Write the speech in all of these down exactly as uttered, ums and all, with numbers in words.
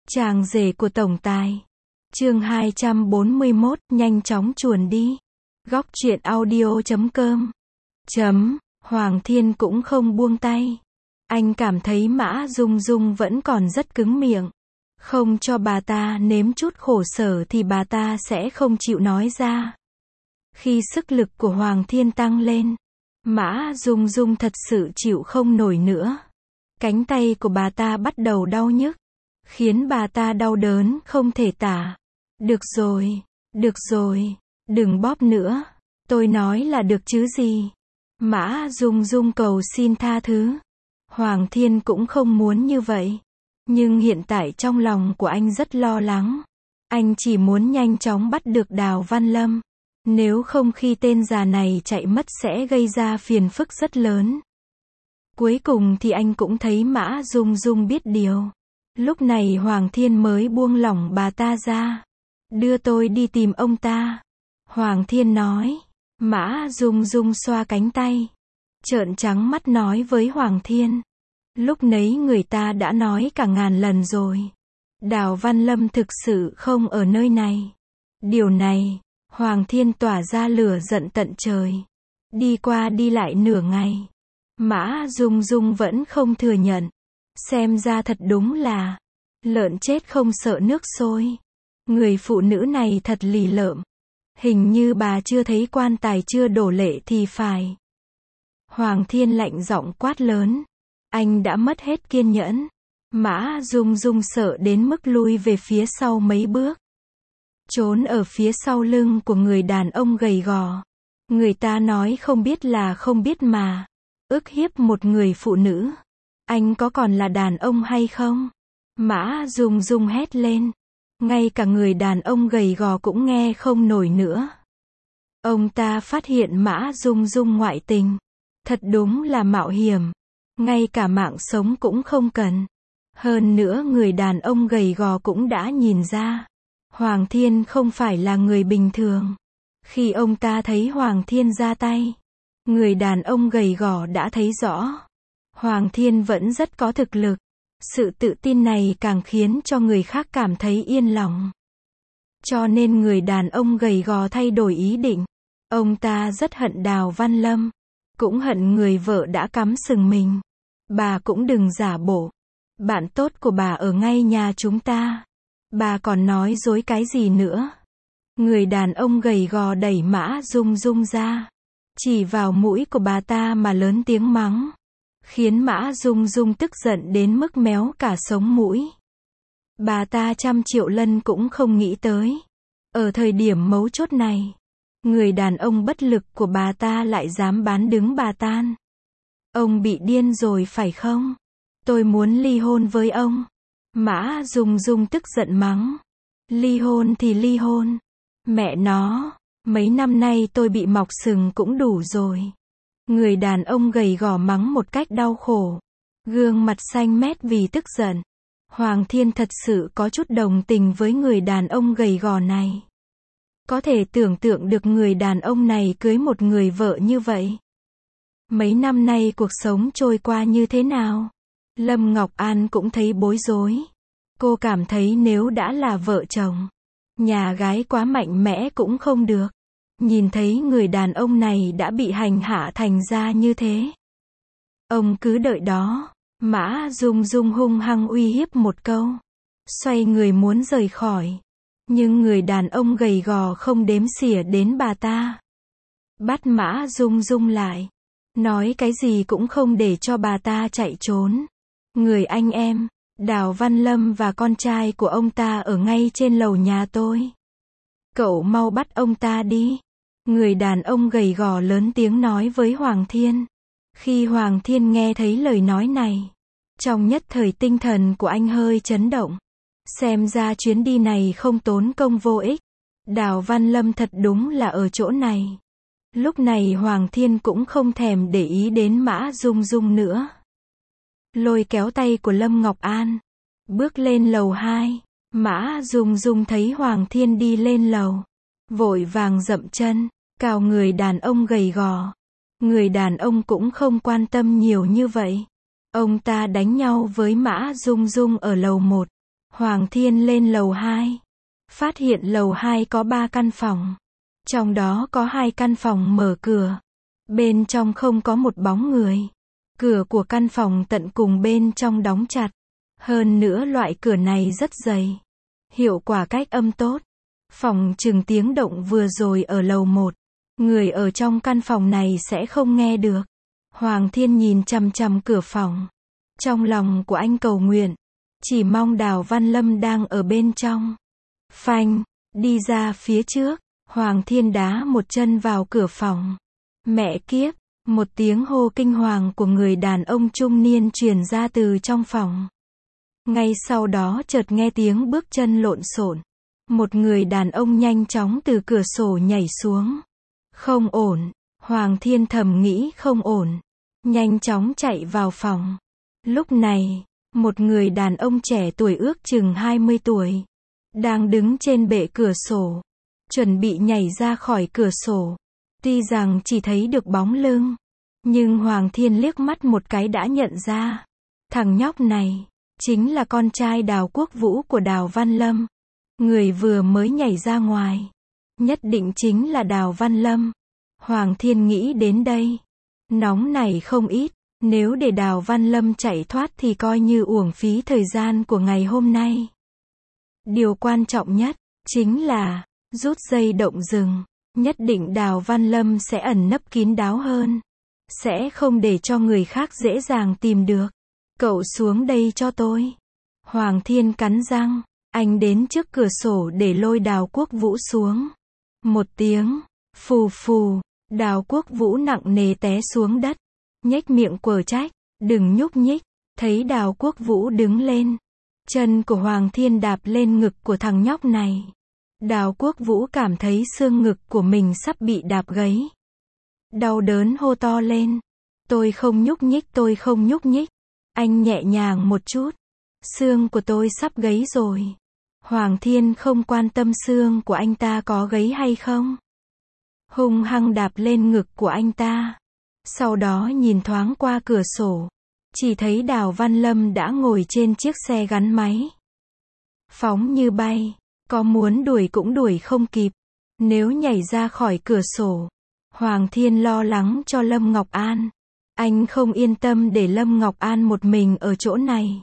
Chàng rể của tổng tài. Chương hai trăm bốn mươi mốt, nhanh chóng chuồn đi. Góc truyện audio chấm com. Chấm, Hoàng Thiên cũng không buông tay. Anh cảm thấy Mã Dung Dung vẫn còn rất cứng miệng. Không cho bà ta nếm chút khổ sở thì bà ta sẽ không chịu nói ra. Khi sức lực của Hoàng Thiên tăng lên, Mã Dung Dung thật sự chịu không nổi nữa. Cánh tay của bà ta bắt đầu đau nhức, khiến bà ta đau đớn không thể tả. Được rồi, được rồi, đừng bóp nữa. Tôi nói là được chứ gì. Mã Dung Dung cầu xin tha thứ. Hoàng Thiên cũng không muốn như vậy. Nhưng hiện tại trong lòng của anh rất lo lắng. Anh chỉ muốn nhanh chóng bắt được Đào Văn Lâm. Nếu không khi tên già này chạy mất sẽ gây ra phiền phức rất lớn. Cuối cùng thì anh cũng thấy Mã Dung Dung biết điều. Lúc này Hoàng Thiên mới buông lỏng bà ta ra. Đưa tôi đi tìm ông ta. Hoàng Thiên nói. Mã Dung Dung xoa cánh tay, trợn trắng mắt nói với Hoàng Thiên. Lúc nấy người ta đã nói cả ngàn lần rồi. Đào Văn Lâm thực sự không ở nơi này. Điều này, Hoàng Thiên tỏa ra lửa giận tận trời. Đi qua đi lại nửa ngày. Mã Dung Dung vẫn không thừa nhận. Xem ra thật đúng là lợn chết không sợ nước sôi. Người phụ nữ này thật lì lợm. Hình như bà chưa thấy quan tài chưa đổ lệ thì phải. Hoàng Thiên lạnh giọng quát lớn. Anh đã mất hết kiên nhẫn. Mã Dung Dung sợ đến mức lui về phía sau mấy bước. Trốn ở phía sau lưng của người đàn ông gầy gò. Người ta nói không biết là không biết mà. Ức hiếp một người phụ nữ. Anh có còn là đàn ông hay không? Mã Dung Dung hét lên. Ngay cả người đàn ông gầy gò cũng nghe không nổi nữa. Ông ta phát hiện Mã Dung Dung ngoại tình. Thật đúng là mạo hiểm. Ngay cả mạng sống cũng không cần. Hơn nữa người đàn ông gầy gò cũng đã nhìn ra. Hoàng Thiên không phải là người bình thường. Khi ông ta thấy Hoàng Thiên ra tay, người đàn ông gầy gò đã thấy rõ. Hoàng Thiên vẫn rất có thực lực. Sự tự tin này càng khiến cho người khác cảm thấy yên lòng. Cho nên người đàn ông gầy gò thay đổi ý định. Ông ta rất hận Đào Văn Lâm. Cũng hận người vợ đã cắm sừng mình. Bà cũng đừng giả bộ. Bạn tốt của bà ở ngay nhà chúng ta. Bà còn nói dối cái gì nữa? Người đàn ông gầy gò đẩy Mã Dung Dung ra. Chỉ vào mũi của bà ta mà lớn tiếng mắng. Khiến Mã Dung Dung tức giận đến mức méo cả sống mũi. Bà ta trăm triệu lần cũng không nghĩ tới. Ở thời điểm mấu chốt này, người đàn ông bất lực của bà ta lại dám bán đứng bà tan. Ông bị điên rồi phải không? Tôi muốn ly hôn với ông. Mã Dung Dung tức giận mắng. Ly hôn thì ly hôn. Mẹ nó, mấy năm nay tôi bị mọc sừng cũng đủ rồi. Người đàn ông gầy gò mắng một cách đau khổ. Gương mặt xanh mét vì tức giận. Hoàng Thiên thật sự có chút đồng tình với người đàn ông gầy gò này. Có thể tưởng tượng được người đàn ông này cưới một người vợ như vậy. Mấy năm nay cuộc sống trôi qua như thế nào? Lâm Ngọc An cũng thấy bối rối. Cô cảm thấy nếu đã là vợ chồng, nhà gái quá mạnh mẽ cũng không được. Nhìn thấy người đàn ông này đã bị hành hạ thành ra như thế. Ông cứ đợi đó. Mã Dung Dung hung hăng uy hiếp một câu. Xoay người muốn rời khỏi. Nhưng người đàn ông gầy gò không đếm xỉa đến bà ta. Bắt Mã Dung Dung lại. Nói cái gì cũng không để cho bà ta chạy trốn. Người anh em, Đào Văn Lâm và con trai của ông ta ở ngay trên lầu nhà tôi. Cậu mau bắt ông ta đi. Người đàn ông gầy gò lớn tiếng nói với Hoàng Thiên. Khi Hoàng Thiên nghe thấy lời nói này, trong nhất thời tinh thần của anh hơi chấn động. Xem ra chuyến đi này không tốn công vô ích. Đào Văn Lâm thật đúng là ở chỗ này. Lúc này Hoàng Thiên cũng không thèm để ý đến Mã Dung Dung nữa. Lôi kéo tay của Lâm Ngọc An, bước lên lầu hai. Mã Dung Dung thấy Hoàng Thiên đi lên lầu, vội vàng dậm chân, cào người đàn ông gầy gò. Người đàn ông cũng không quan tâm nhiều như vậy. Ông ta đánh nhau với Mã Dung Dung ở lầu một. Hoàng Thiên lên lầu hai. Phát hiện lầu hai có ba căn phòng. Trong đó có hai căn phòng mở cửa. Bên trong không có một bóng người. Cửa của căn phòng tận cùng bên trong đóng chặt. Hơn nữa loại cửa này rất dày. Hiệu quả cách âm tốt. Phòng chừng tiếng động vừa rồi ở lầu một. Người ở trong căn phòng này sẽ không nghe được. Hoàng Thiên nhìn chằm chằm cửa phòng. Trong lòng của anh cầu nguyện. Chỉ mong Đào Văn Lâm đang ở bên trong. Phanh, đi ra phía trước. Hoàng Thiên đá một chân vào cửa phòng. Mẹ kiếp, một tiếng hô kinh hoàng của người đàn ông trung niên truyền ra từ trong phòng. Ngay sau đó chợt nghe tiếng bước chân lộn xộn. Một người đàn ông nhanh chóng từ cửa sổ nhảy xuống. Không ổn, Hoàng Thiên thầm nghĩ không ổn. Nhanh chóng chạy vào phòng. Lúc này, một người đàn ông trẻ tuổi ước chừng hai mươi tuổi. Đang đứng trên bệ cửa sổ. Chuẩn bị nhảy ra khỏi cửa sổ. Tuy rằng chỉ thấy được bóng lưng. Nhưng Hoàng Thiên liếc mắt một cái đã nhận ra. Thằng nhóc này, chính là con trai Đào Quốc Vũ của Đào Văn Lâm. Người vừa mới nhảy ra ngoài. Nhất định chính là Đào Văn Lâm. Hoàng Thiên nghĩ đến đây. Nóng này không ít. Nếu để Đào Văn Lâm chạy thoát thì coi như uổng phí thời gian của ngày hôm nay. Điều quan trọng nhất, chính là, rút dây động rừng. Nhất định Đào Văn Lâm sẽ ẩn nấp kín đáo hơn. Sẽ không để cho người khác dễ dàng tìm được. Cậu xuống đây cho tôi. Hoàng Thiên cắn răng. Anh đến trước cửa sổ để lôi Đào Quốc Vũ xuống. Một tiếng, phù phù, Đào Quốc Vũ nặng nề té xuống đất. Nhếch miệng quở trách, đừng nhúc nhích. Thấy Đào Quốc Vũ đứng lên. Chân của Hoàng Thiên đạp lên ngực của thằng nhóc này. Đào Quốc Vũ cảm thấy xương ngực của mình sắp bị đạp gãy. Đau đớn hô to lên. Tôi không nhúc nhích, tôi không nhúc nhích. Anh nhẹ nhàng một chút. Xương của tôi sắp gãy rồi. Hoàng Thiên không quan tâm xương của anh ta có gãy hay không. Hung hăng đạp lên ngực của anh ta. Sau đó nhìn thoáng qua cửa sổ. Chỉ thấy Đào Văn Lâm đã ngồi trên chiếc xe gắn máy. Phóng như bay. Có muốn đuổi cũng đuổi không kịp. Nếu nhảy ra khỏi cửa sổ. Hoàng Thiên lo lắng cho Lâm Ngọc An. Anh không yên tâm để Lâm Ngọc An một mình ở chỗ này.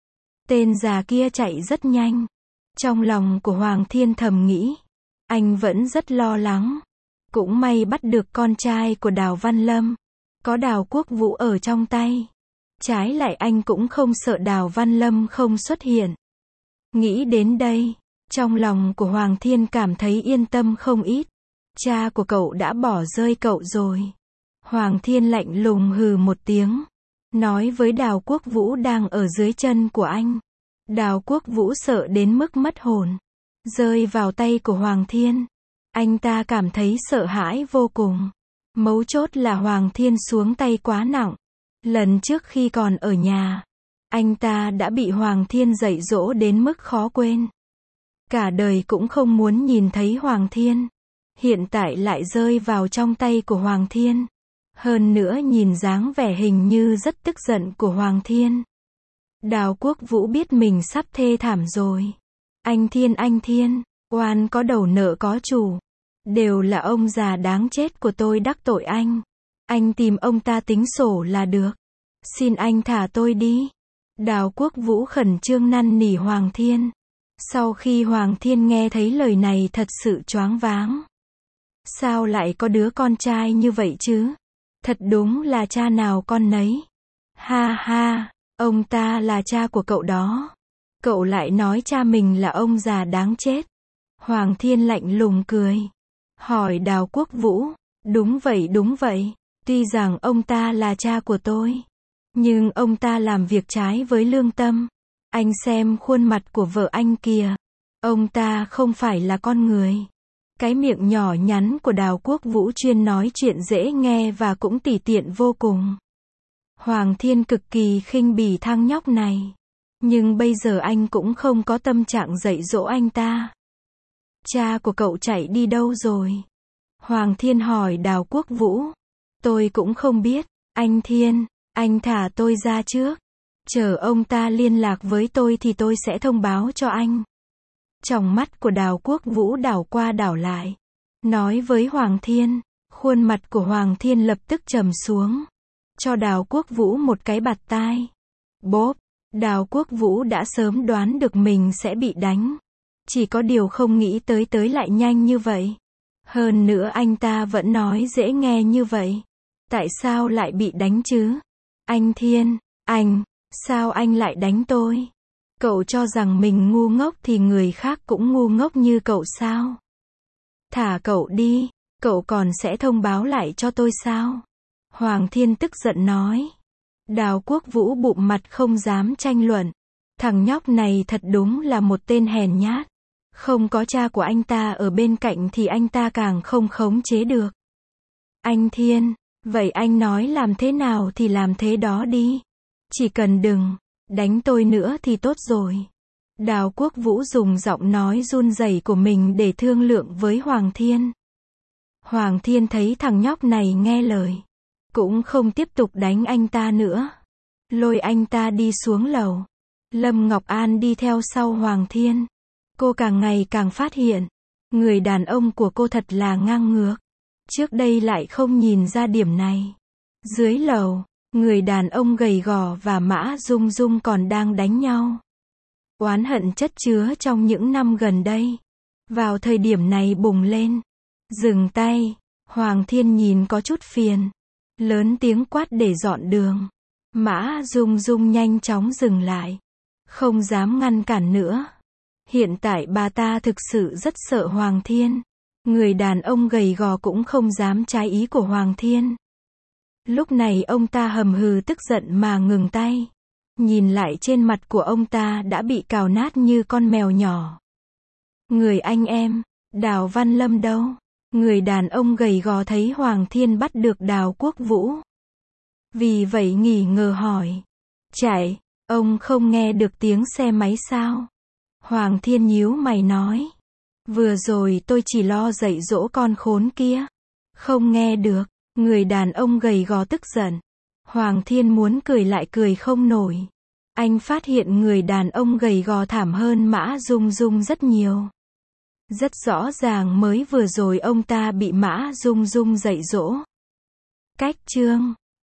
Tên già kia chạy rất nhanh. Trong lòng của Hoàng Thiên thầm nghĩ. Anh vẫn rất lo lắng. Cũng may bắt được con trai của Đào Văn Lâm. Có Đào Quốc Vũ ở trong tay. Trái lại anh cũng không sợ Đào Văn Lâm không xuất hiện. Nghĩ đến đây. Trong lòng của Hoàng Thiên cảm thấy yên tâm không ít. Cha của cậu đã bỏ rơi cậu rồi. Hoàng Thiên lạnh lùng hừ một tiếng. Nói với Đào Quốc Vũ đang ở dưới chân của anh. Đào Quốc Vũ sợ đến mức mất hồn. Rơi vào tay của Hoàng Thiên. Anh ta cảm thấy sợ hãi vô cùng. Mấu chốt là Hoàng Thiên xuống tay quá nặng. Lần trước khi còn ở nhà. Anh ta đã bị Hoàng Thiên dạy dỗ đến mức khó quên. Cả đời cũng không muốn nhìn thấy Hoàng Thiên. Hiện tại lại rơi vào trong tay của Hoàng Thiên. Hơn nữa nhìn dáng vẻ hình như rất tức giận của Hoàng Thiên. Đào Quốc Vũ biết mình sắp thê thảm rồi. Anh Thiên anh Thiên, oan có đầu nợ có chủ. Đều là ông già đáng chết của tôi đắc tội anh. Anh tìm ông ta tính sổ là được. Xin anh thả tôi đi. Đào Quốc Vũ khẩn trương năn nỉ Hoàng Thiên. Sau khi Hoàng Thiên nghe thấy lời này thật sự choáng váng. Sao lại có đứa con trai như vậy chứ? Thật đúng là cha nào con nấy. Ha ha, ông ta là cha của cậu đó. Cậu lại nói cha mình là ông già đáng chết. Hoàng Thiên lạnh lùng cười. Hỏi Đào Quốc Vũ. Đúng vậy đúng vậy. Tuy rằng ông ta là cha của tôi. Nhưng ông ta làm việc trái với lương tâm. Anh xem khuôn mặt của vợ anh kìa. Ông ta không phải là con người. Cái miệng nhỏ nhắn của Đào Quốc Vũ chuyên nói chuyện dễ nghe và cũng tỉ tiện vô cùng. Hoàng Thiên cực kỳ khinh bỉ thằng nhóc này. Nhưng bây giờ anh cũng không có tâm trạng dạy dỗ anh ta. Cha của cậu chạy đi đâu rồi? Hoàng Thiên hỏi Đào Quốc Vũ. Tôi cũng không biết. Anh Thiên, anh thả tôi ra trước. Chờ ông ta liên lạc với tôi thì tôi sẽ thông báo cho anh. Tròng mắt của Đào Quốc Vũ đảo qua đảo lại. Nói với Hoàng Thiên. Khuôn mặt của Hoàng Thiên lập tức trầm xuống. Cho Đào Quốc Vũ một cái bạt tai. Bốp. Đào Quốc Vũ đã sớm đoán được mình sẽ bị đánh. Chỉ có điều không nghĩ tới tới lại nhanh như vậy. Hơn nữa anh ta vẫn nói dễ nghe như vậy. Tại sao lại bị đánh chứ? Anh Thiên, anh, sao anh lại đánh tôi? Cậu cho rằng mình ngu ngốc thì người khác cũng ngu ngốc như cậu sao? Thả cậu đi, cậu còn sẽ thông báo lại cho tôi sao? Hoàng Thiên tức giận nói. Đào Quốc Vũ bụm mặt không dám tranh luận. Thằng nhóc này thật đúng là một tên hèn nhát. Không có cha của anh ta ở bên cạnh thì anh ta càng không khống chế được. Anh Thiên, vậy anh nói làm thế nào thì làm thế đó đi. Chỉ cần đừng đánh tôi nữa thì tốt rồi. Đào Quốc Vũ dùng giọng nói run rẩy của mình để thương lượng với Hoàng Thiên. Hoàng Thiên thấy thằng nhóc này nghe lời. Cũng không tiếp tục đánh anh ta nữa. Lôi anh ta đi xuống lầu. Lâm Ngọc An đi theo sau Hoàng Thiên. Cô càng ngày càng phát hiện. Người đàn ông của cô thật là ngang ngược. Trước đây lại không nhìn ra điểm này. Dưới lầu, người đàn ông gầy gò và Mã Dung Dung còn đang đánh nhau. Oán hận chất chứa trong những năm gần đây. Vào thời điểm này bùng lên. Dừng tay. Hoàng Thiên nhìn có chút phiền. Lớn tiếng quát để dọn đường. Mã Dung Dung nhanh chóng dừng lại. Không dám ngăn cản nữa. Hiện tại bà ta thực sự rất sợ Hoàng Thiên. Người đàn ông gầy gò cũng không dám trái ý của Hoàng Thiên. Lúc này ông ta hầm hừ tức giận mà ngừng tay. Nhìn lại trên mặt của ông ta đã bị cào nát như con mèo nhỏ. Người anh em, Đào Văn Lâm đâu? Người đàn ông gầy gò thấy Hoàng Thiên bắt được Đào Quốc Vũ. Vì vậy nghỉ ngờ hỏi. Chạy, ông không nghe được tiếng xe máy sao? Hoàng Thiên nhíu mày nói. Vừa rồi tôi chỉ lo dạy dỗ con khốn kia. Không nghe được. Người đàn ông gầy gò tức giận. Hoàng Thiên muốn cười lại cười không nổi. Anh phát hiện người đàn ông gầy gò thảm hơn Mã Dung Dung rất nhiều. Rất rõ ràng mới vừa rồi ông ta bị Mã Dung Dung dạy dỗ. Cách chương